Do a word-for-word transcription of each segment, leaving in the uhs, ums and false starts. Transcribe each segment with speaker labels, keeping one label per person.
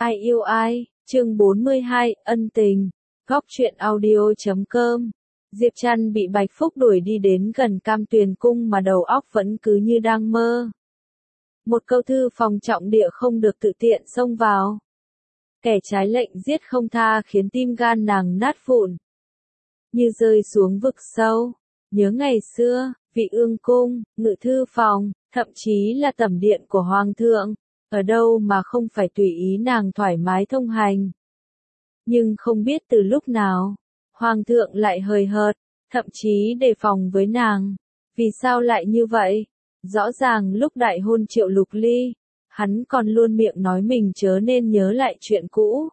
Speaker 1: Ai yêu ai, chương bốn mươi hai, ân tình, góc truyện audio chấm com. Diệp Trăn bị Bạch Phúc đuổi đi đến gần Cam Tuyền Cung mà đầu óc vẫn cứ như đang mơ. Một câu thư phòng trọng địa không được tự tiện xông vào. Kẻ trái lệnh giết không tha khiến tim gan nàng nát vụn. Như rơi xuống vực sâu. Nhớ ngày xưa, vị ương cung, ngự thư phòng, thậm chí là tẩm điện của Hoàng thượng. Ở đâu mà không phải tùy ý nàng thoải mái thông hành. Nhưng không biết từ lúc nào, Hoàng thượng lại hời hợt, thậm chí đề phòng với nàng. Vì sao lại như vậy? Rõ ràng lúc đại hôn Triệu Lục Ly, hắn còn luôn miệng nói mình chớ nên nhớ lại chuyện cũ.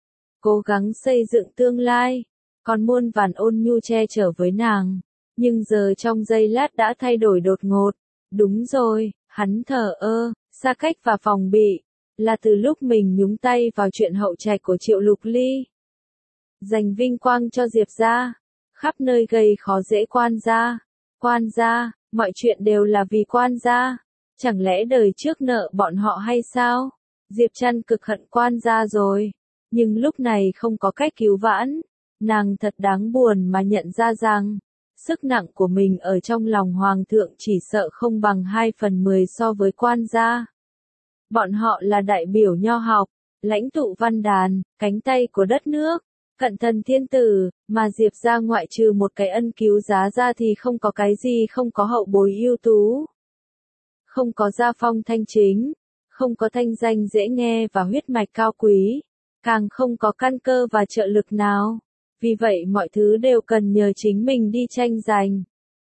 Speaker 1: Cố gắng xây dựng tương lai, còn muôn vàn ôn nhu che chở với nàng. Nhưng giờ trong giây lát đã thay đổi đột ngột. Đúng rồi, hắn thờ ơ, xa cách và phòng bị, là từ lúc mình nhúng tay vào chuyện hậu trạch của Triệu Lục Ly. Giành vinh quang cho Diệp gia, khắp nơi gây khó dễ quan gia. Quan gia, mọi chuyện đều là vì quan gia. Chẳng lẽ đời trước nợ bọn họ hay sao? Diệp Trăn cực hận quan gia rồi. Nhưng lúc này không có cách cứu vãn. Nàng thật đáng buồn mà nhận ra rằng, sức nặng của mình ở trong lòng Hoàng thượng chỉ sợ không bằng hai phần mười so với quan gia. Bọn họ là đại biểu nho học, lãnh tụ văn đàn, cánh tay của đất nước, cận thần thiên tử, mà Diệp gia ngoại trừ một cái ân cứu giá ra thì không có cái gì, không có hậu bối ưu tú, không có gia phong thanh chính, không có thanh danh dễ nghe và huyết mạch cao quý, càng không có căn cơ và trợ lực nào. Vì vậy mọi thứ đều cần nhờ chính mình đi tranh giành,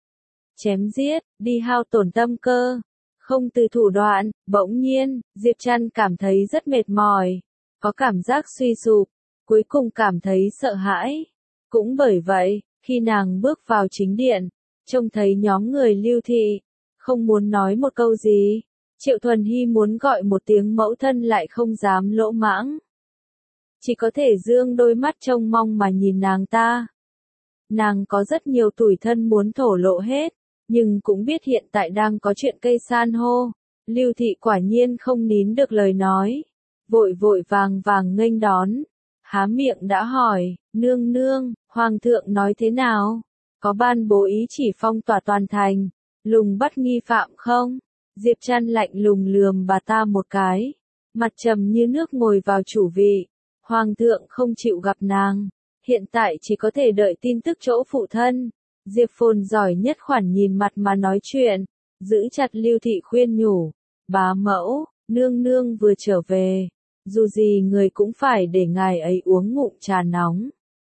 Speaker 1: chém giết, đi hao tổn tâm cơ, không từ thủ đoạn. Bỗng nhiên, Diệp Trăn cảm thấy rất mệt mỏi, có cảm giác suy sụp, cuối cùng cảm thấy sợ hãi. Cũng bởi vậy, khi nàng bước vào chính điện, trông thấy nhóm người Lưu Thị, không muốn nói một câu gì, Triệu Thuần Hy muốn gọi một tiếng mẫu thân lại không dám lỗ mãng. Chỉ có thể dương đôi mắt trông mong mà nhìn nàng ta. Nàng có rất nhiều tủi thân muốn thổ lộ hết, nhưng cũng biết hiện tại đang có chuyện cây san hô. Lưu Thị quả nhiên không nín được lời nói, vội vội vàng vàng nghênh đón, há miệng đã hỏi, nương nương, Hoàng thượng nói thế nào? Có ban bố ý chỉ phong tỏa toàn thành, lùng bắt nghi phạm không? Diệp Trăn lạnh lùng lườm bà ta một cái, mặt trầm như nước ngồi vào chủ vị. Hoàng thượng không chịu gặp nàng, hiện tại chỉ có thể đợi tin tức chỗ phụ thân. Diệp Phồn giỏi nhất khoản nhìn mặt mà nói chuyện, giữ chặt Lưu Thị khuyên nhủ, bá mẫu, nương nương vừa trở về, dù gì người cũng phải để ngài ấy uống ngụm trà nóng.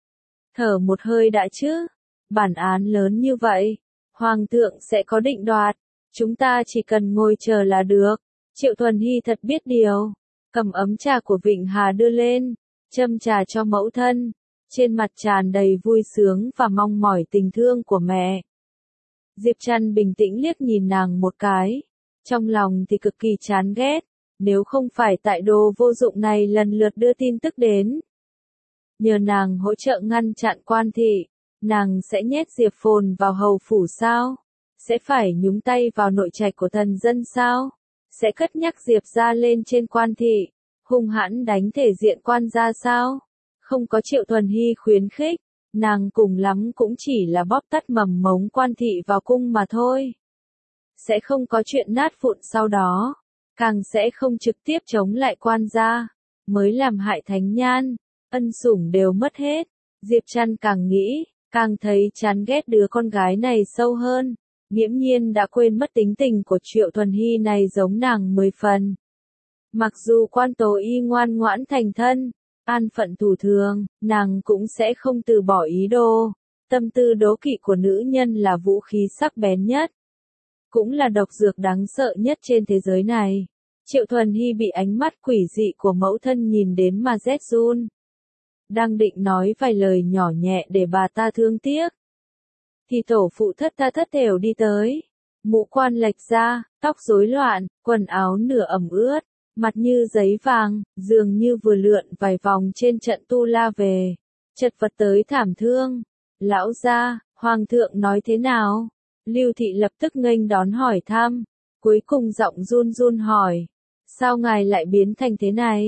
Speaker 1: Thở một hơi đã chứ, bản án lớn như vậy, Hoàng thượng sẽ có định đoạt, chúng ta chỉ cần ngồi chờ là được. Triệu Thuần Hy thật biết điều. Cầm ấm trà của Vịnh Hà đưa lên, châm trà cho mẫu thân, trên mặt tràn đầy vui sướng và mong mỏi tình thương của mẹ. Diệp Trăn bình tĩnh liếc nhìn nàng một cái, trong lòng thì cực kỳ chán ghét, nếu không phải tại đồ vô dụng này lần lượt đưa tin tức đến. Nhờ nàng hỗ trợ ngăn chặn quan thị, nàng sẽ nhét Diệp Phồn vào hầu phủ sao? Sẽ phải nhúng tay vào nội trạch của thần dân sao? Sẽ cất nhắc Diệp gia lên trên quan thị, hung hãn đánh thể diện quan gia sao? Không có Triệu Thuần Hy khuyến khích, nàng cùng lắm cũng chỉ là bóp tắt mầm mống quan thị vào cung mà thôi. Sẽ không có chuyện nát vụn sau đó, càng sẽ không trực tiếp chống lại quan gia, mới làm hại thánh nhan, ân sủng đều mất hết. Diệp Trăn càng nghĩ, càng thấy chán ghét đứa con gái này sâu hơn. Nghiễm nhiên đã quên mất tính tình của Triệu Thuần Hy này giống nàng mười phần. Mặc dù quan tố y ngoan ngoãn thành thân, an phận thủ thường, nàng cũng sẽ không từ bỏ ý đồ. Tâm tư đố kỵ của nữ nhân là vũ khí sắc bén nhất, cũng là độc dược đáng sợ nhất trên thế giới này. Triệu Thuần Hy bị ánh mắt quỷ dị của mẫu thân nhìn đến mà rét run. Đang định nói vài lời nhỏ nhẹ để bà ta thương tiếc, thì tổ phụ thất tha thất thểu đi tới. Mũ quan lệch ra, tóc rối loạn, quần áo nửa ẩm ướt, mặt như giấy vàng, dường như vừa lượn vài vòng trên trận tu la về. Chật vật tới thảm thương. Lão gia, Hoàng thượng nói thế nào? Lưu Thị lập tức nghênh đón hỏi thăm, cuối cùng giọng run run hỏi, sao ngài lại biến thành thế này?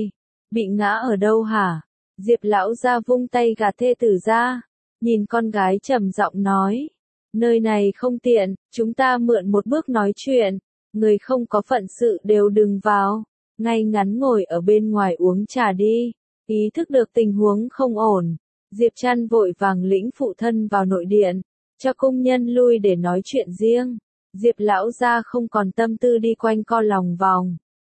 Speaker 1: Bị ngã ở đâu hả? Diệp lão gia vung tay gạt thê tử ra, nhìn con gái trầm giọng nói. Nơi này không tiện, chúng ta mượn một bước nói chuyện, người không có phận sự đều đừng vào, ngay ngắn ngồi ở bên ngoài uống trà đi. Ý thức được tình huống không ổn, Diệp Trăn vội vàng lĩnh phụ thân vào nội điện, cho công nhân lui để nói chuyện riêng. Diệp lão gia không còn tâm tư đi quanh co lòng vòng.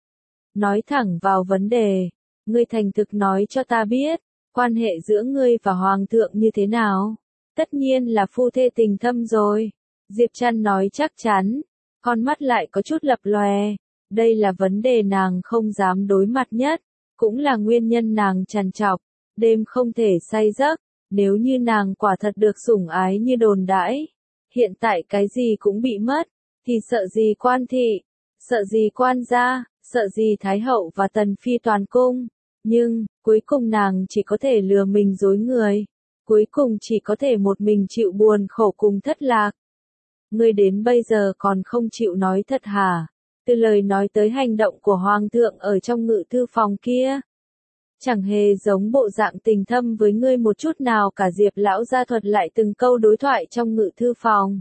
Speaker 1: Nói thẳng vào vấn đề, ngươi thành thực nói cho ta biết, quan hệ giữa ngươi và hoàng thượng như thế nào? Tất nhiên là phu thê tình thâm rồi. Diệp Trăn nói chắc chắn, con mắt lại có chút lập lòe. Đây là vấn đề nàng không dám đối mặt nhất, cũng là nguyên nhân nàng trằn trọc, đêm không thể say giấc. Nếu như nàng quả thật được sủng ái như đồn đãi, hiện tại cái gì cũng bị mất, thì sợ gì quan thị, sợ gì quan gia, sợ gì thái hậu và tần phi toàn cung. Nhưng, cuối cùng nàng chỉ có thể lừa mình dối người, cuối cùng chỉ có thể một mình chịu buồn khổ cùng thất lạc. Ngươi đến bây giờ còn không chịu nói thật hả? Từ lời nói tới hành động của hoàng thượng ở trong ngự thư phòng kia, chẳng hề giống bộ dạng tình thâm với ngươi một chút nào cả. Diệp lão gia thuật lại từng câu đối thoại trong ngự thư phòng.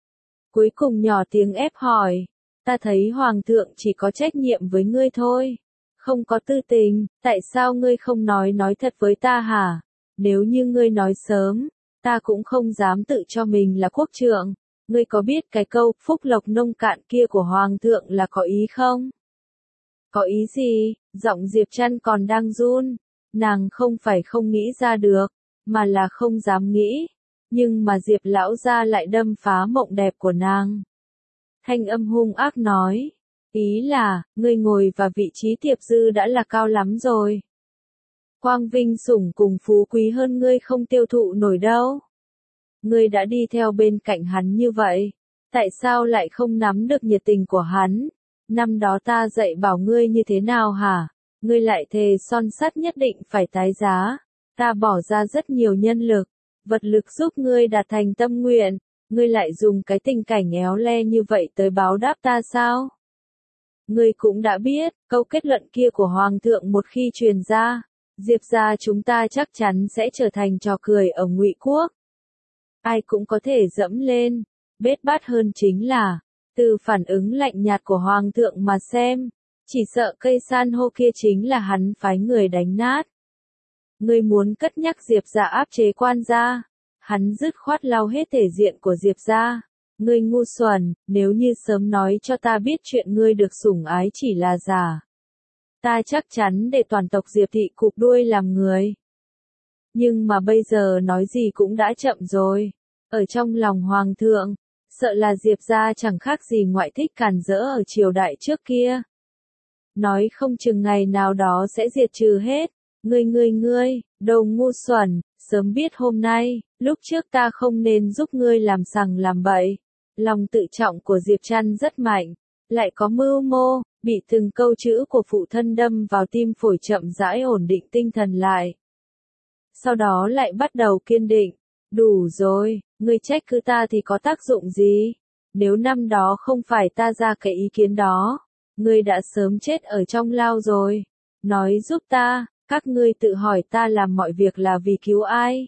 Speaker 1: Cuối cùng nhỏ tiếng ép hỏi, ta thấy hoàng thượng chỉ có trách nhiệm với ngươi thôi, không có tư tình, tại sao ngươi không nói nói thật với ta hả? Nếu như ngươi nói sớm, ta cũng không dám tự cho mình là quốc trượng. Ngươi có biết cái câu phúc lộc nông cạn kia của hoàng thượng là có ý không? Có ý gì? Giọng Diệp Trăn còn đang run. Nàng không phải không nghĩ ra được, mà là không dám nghĩ. Nhưng mà Diệp lão gia lại đâm phá mộng đẹp của nàng. Thanh âm hung ác nói. Ý là, ngươi ngồi vào vị trí tiệp dư đã là cao lắm rồi. Quang vinh sủng cùng phú quý hơn ngươi không tiêu thụ nổi đâu. Ngươi đã đi theo bên cạnh hắn như vậy, tại sao lại không nắm được nhiệt tình của hắn? Năm đó ta dạy bảo ngươi như thế nào hả? Ngươi lại thề son sắt nhất định phải tái giá. Ta bỏ ra rất nhiều nhân lực, vật lực giúp ngươi đạt thành tâm nguyện. Ngươi lại dùng cái tình cảnh éo le như vậy tới báo đáp ta sao? Ngươi cũng đã biết, câu kết luận kia của Hoàng thượng một khi truyền ra, Diệp gia chúng ta chắc chắn sẽ trở thành trò cười ở Ngụy Quốc. Ai cũng có thể dẫm lên. Bết bát hơn chính là, từ phản ứng lạnh nhạt của Hoàng thượng mà xem, chỉ sợ cây san hô kia chính là hắn phái người đánh nát. Ngươi muốn cất nhắc Diệp gia áp chế quan gia, hắn dứt khoát lau hết thể diện của Diệp gia. Ngươi ngu xuẩn, nếu như sớm nói cho ta biết chuyện ngươi được sủng ái chỉ là giả, ta chắc chắn để toàn tộc Diệp thị cụp đuôi làm người. Nhưng mà bây giờ nói gì cũng đã chậm rồi. Ở trong lòng hoàng thượng, sợ là Diệp gia chẳng khác gì ngoại thích càn rỡ ở triều đại trước kia. Nói không chừng ngày nào đó sẽ diệt trừ hết. Ngươi ngươi ngươi, đồ ngu xuẩn, sớm biết hôm nay, lúc trước ta không nên giúp ngươi làm sằng làm bậy. Lòng tự trọng của Diệp Trăn rất mạnh, lại có mưu mô, bị từng câu chữ của phụ thân đâm vào tim phổi chậm rãi ổn định tinh thần lại. Sau đó lại bắt đầu kiên định, đủ rồi, ngươi trách cứ ta thì có tác dụng gì? Nếu năm đó không phải ta ra cái ý kiến đó, ngươi đã sớm chết ở trong lao rồi. Nói giúp ta, các ngươi tự hỏi ta làm mọi việc là vì cứu ai?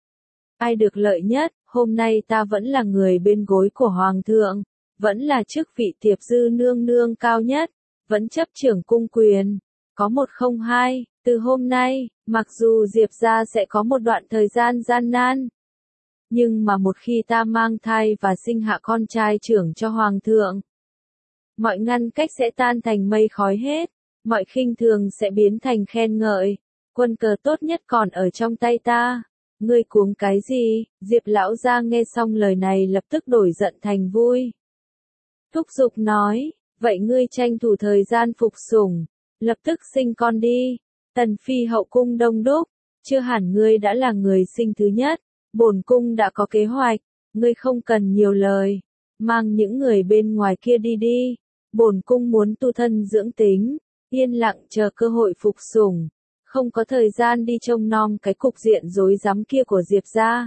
Speaker 1: Ai được lợi nhất? Hôm nay ta vẫn là người bên gối của Hoàng thượng, vẫn là chức vị tiệp dư nương nương cao nhất, vẫn chấp trưởng cung quyền. Có một không hai, từ hôm nay, mặc dù Diệp gia sẽ có một đoạn thời gian gian nan, nhưng mà một khi ta mang thai và sinh hạ con trai trưởng cho Hoàng thượng, mọi ngăn cách sẽ tan thành mây khói hết, mọi khinh thường sẽ biến thành khen ngợi, quân cờ tốt nhất còn ở trong tay ta. Ngươi cuống cái gì? Diệp lão gia nghe xong lời này lập tức đổi giận thành vui. Thúc giục nói, vậy ngươi tranh thủ thời gian phục sủng, lập tức sinh con đi. Tần phi hậu cung đông đúc, chưa hẳn ngươi đã là người sinh thứ nhất, bổn cung đã có kế hoạch, ngươi không cần nhiều lời, mang những người bên ngoài kia đi đi. Bổn cung muốn tu thân dưỡng tính, yên lặng chờ cơ hội phục sủng. Không có thời gian đi trông nom cái cục diện rối rắm kia của Diệp gia.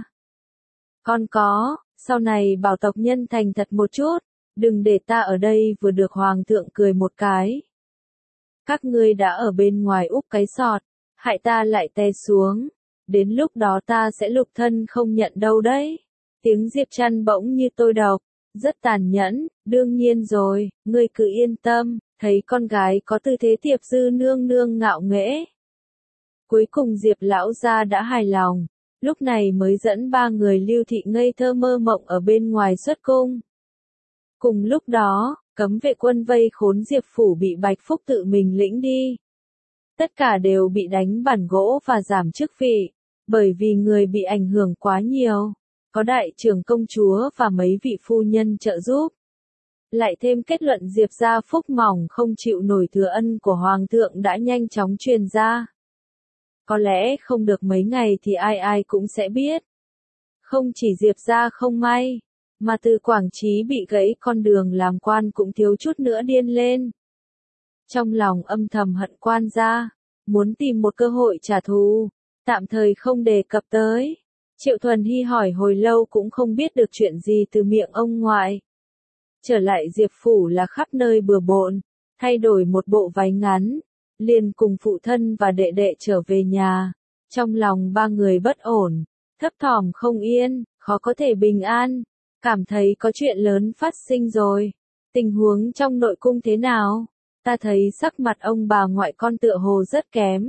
Speaker 1: Còn có, sau này bảo tộc nhân thành thật một chút, đừng để ta ở đây vừa được Hoàng thượng cười một cái. Các ngươi đã ở bên ngoài úp cái sọt, hại ta lại té xuống. Đến lúc đó ta sẽ lục thân không nhận đâu đấy. Tiếng Diệp Trăn bỗng như tôi độc, rất tàn nhẫn, đương nhiên rồi, ngươi cứ yên tâm, thấy con gái có tư thế Tiệp Dư nương nương ngạo nghễ. Cuối cùng Diệp lão gia đã hài lòng, lúc này mới dẫn ba người Lưu Thị ngây thơ mơ mộng ở bên ngoài xuất cung. Cùng lúc đó, cấm vệ quân vây khốn Diệp phủ bị Bạch Phúc tự mình lĩnh đi. Tất cả đều bị đánh bản gỗ và giảm chức vị, bởi vì người bị ảnh hưởng quá nhiều, có đại trưởng công chúa và mấy vị phu nhân trợ giúp. Lại thêm kết luận Diệp gia phúc mỏng không chịu nổi thừa ân của Hoàng thượng đã nhanh chóng truyền ra. Có lẽ không được mấy ngày thì ai ai cũng sẽ biết. Không chỉ Diệp gia không may, mà từ Quảng Trí bị gãy con đường làm quan cũng thiếu chút nữa điên lên. Trong lòng âm thầm hận quan gia, muốn tìm một cơ hội trả thù, tạm thời không đề cập tới. Triệu Thuần Hy hỏi hồi lâu cũng không biết được chuyện gì từ miệng ông ngoại. Trở lại Diệp phủ là khắp nơi bừa bộn, thay đổi một bộ váy ngắn, liền cùng phụ thân và đệ đệ trở về nhà. Trong lòng ba người bất ổn, thấp thỏm không yên, khó có thể bình an, cảm thấy có chuyện lớn phát sinh rồi. Tình huống trong nội cung thế nào? Ta thấy sắc mặt ông bà ngoại con tựa hồ rất kém.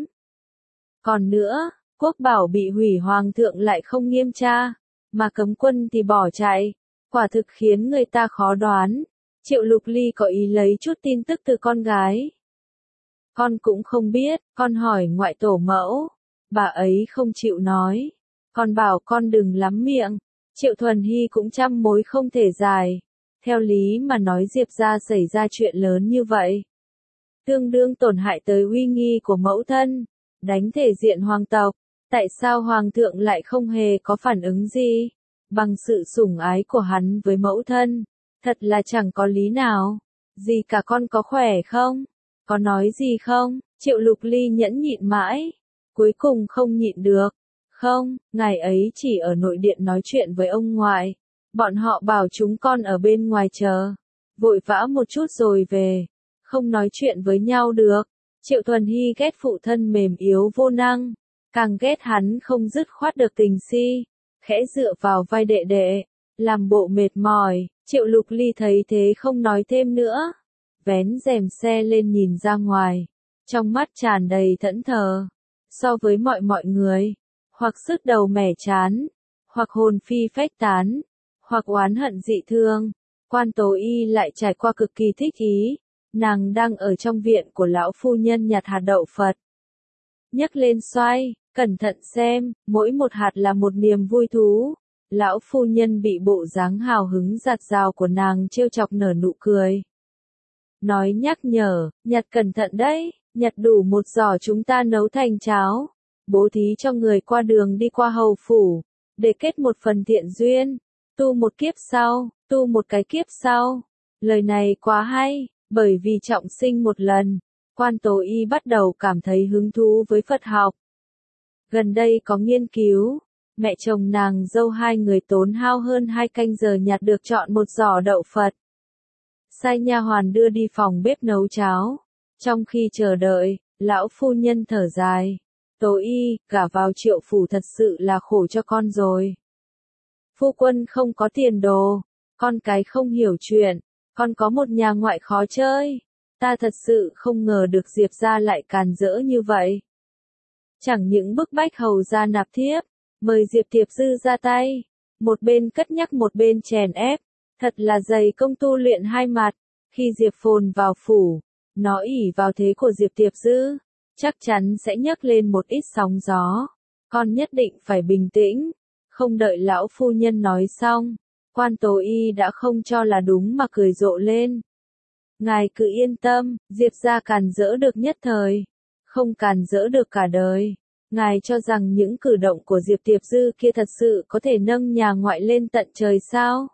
Speaker 1: Còn nữa, quốc bảo bị hủy hoàng thượng lại không nghiêm tra, mà cấm quân thì bỏ chạy, quả thực khiến người ta khó đoán. Triệu Lục Ly có ý lấy chút tin tức từ con gái. Con cũng không biết, con hỏi ngoại tổ mẫu, bà ấy không chịu nói, con bảo con đừng lắm miệng. Triệu Thuần Hy cũng trăm mối không thể giải. Theo lý mà nói Diệp gia xảy ra chuyện lớn như vậy, tương đương tổn hại tới uy nghi của mẫu thân, đánh thể diện hoàng tộc. Tại sao hoàng thượng lại không hề có phản ứng gì? Bằng sự sủng ái của hắn với mẫu thân, thật là chẳng có lý nào. Gì cả, con có khỏe không? Có nói gì không? Triệu Lục Ly nhẫn nhịn mãi, cuối cùng không nhịn được. Không, ngày ấy chỉ ở nội điện nói chuyện với ông ngoại. Bọn họ bảo chúng con ở bên ngoài chờ, vội vã một chút rồi về, không nói chuyện với nhau được. Triệu Thuần Hy ghét phụ thân mềm yếu vô năng, càng ghét hắn không dứt khoát được tình si, khẽ dựa vào vai đệ đệ, làm bộ mệt mỏi. Triệu Lục Ly thấy thế không nói thêm nữa, vén rèm xe lên nhìn ra ngoài, trong mắt tràn đầy thẫn thờ. So với mọi mọi người, hoặc sức đầu mẻ chán, hoặc hồn phi phách tán, hoặc oán hận dị thương, Quan Tố Y lại trải qua cực kỳ thích ý. Nàng đang ở trong viện của lão phu nhân nhặt hạt đậu Phật. Nhấc lên xoay, cẩn thận xem, mỗi một hạt là một niềm vui thú. Lão phu nhân bị bộ dáng hào hứng giạt rào của nàng trêu chọc nở nụ cười. Nói nhắc nhở, nhặt cẩn thận đấy, nhặt đủ một giỏ chúng ta nấu thành cháo, bố thí cho người qua đường đi qua hầu phủ, để kết một phần thiện duyên, tu một kiếp sau, tu một cái kiếp sau. Lời này quá hay, bởi vì trọng sinh một lần, Quan Tố Y bắt đầu cảm thấy hứng thú với Phật học. Gần đây có nghiên cứu, mẹ chồng nàng dâu hai người tốn hao hơn hai canh giờ nhặt được trọn một giỏ đậu Phật. Sai nha hoàn đưa đi phòng bếp nấu cháo. Trong khi chờ đợi, lão phu nhân thở dài. Tố Y, gả vào Triệu phủ thật sự là khổ cho con rồi. Phu quân không có tiền đồ, con cái không hiểu chuyện, con có một nhà ngoại khó chơi. Ta thật sự không ngờ được Diệp gia lại càn rỡ như vậy. Chẳng những bức bách hầu gia nạp thiếp, mời Diệp Tiệp Dư ra tay, một bên cất nhắc một bên chèn ép, thật là dày công tu luyện hai mặt. Khi Diệp Phồn vào phủ, nó ỷ vào thế của Diệp Tiệp Dư, chắc chắn sẽ nhấc lên một ít sóng gió. Con nhất định phải bình tĩnh. Không đợi lão phu nhân nói xong, Quan Tố Y đã không cho là đúng mà cười rộ lên. Ngài cứ yên tâm, Diệp gia càn rỡ được nhất thời, không càn rỡ được cả đời. Ngài cho rằng những cử động của Diệp Tiệp Dư kia thật sự có thể nâng nhà ngoại lên tận trời sao?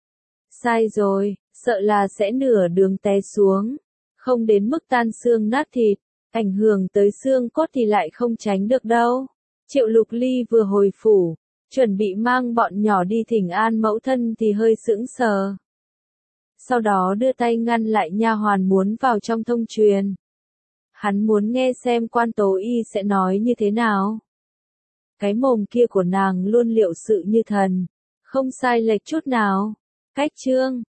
Speaker 1: Sai rồi, sợ là sẽ nửa đường té xuống, không đến mức tan xương nát thịt, ảnh hưởng tới xương cốt thì lại không tránh được đâu. Triệu Lục Ly vừa hồi phủ, chuẩn bị mang bọn nhỏ đi thỉnh an mẫu thân thì hơi sững sờ. Sau đó đưa tay ngăn lại nha hoàn muốn vào trong thông truyền. Hắn muốn nghe xem Quan Tố Y sẽ nói như thế nào. Cái mồm kia của nàng luôn liệu sự như thần, không sai lệch chút nào. Cách chương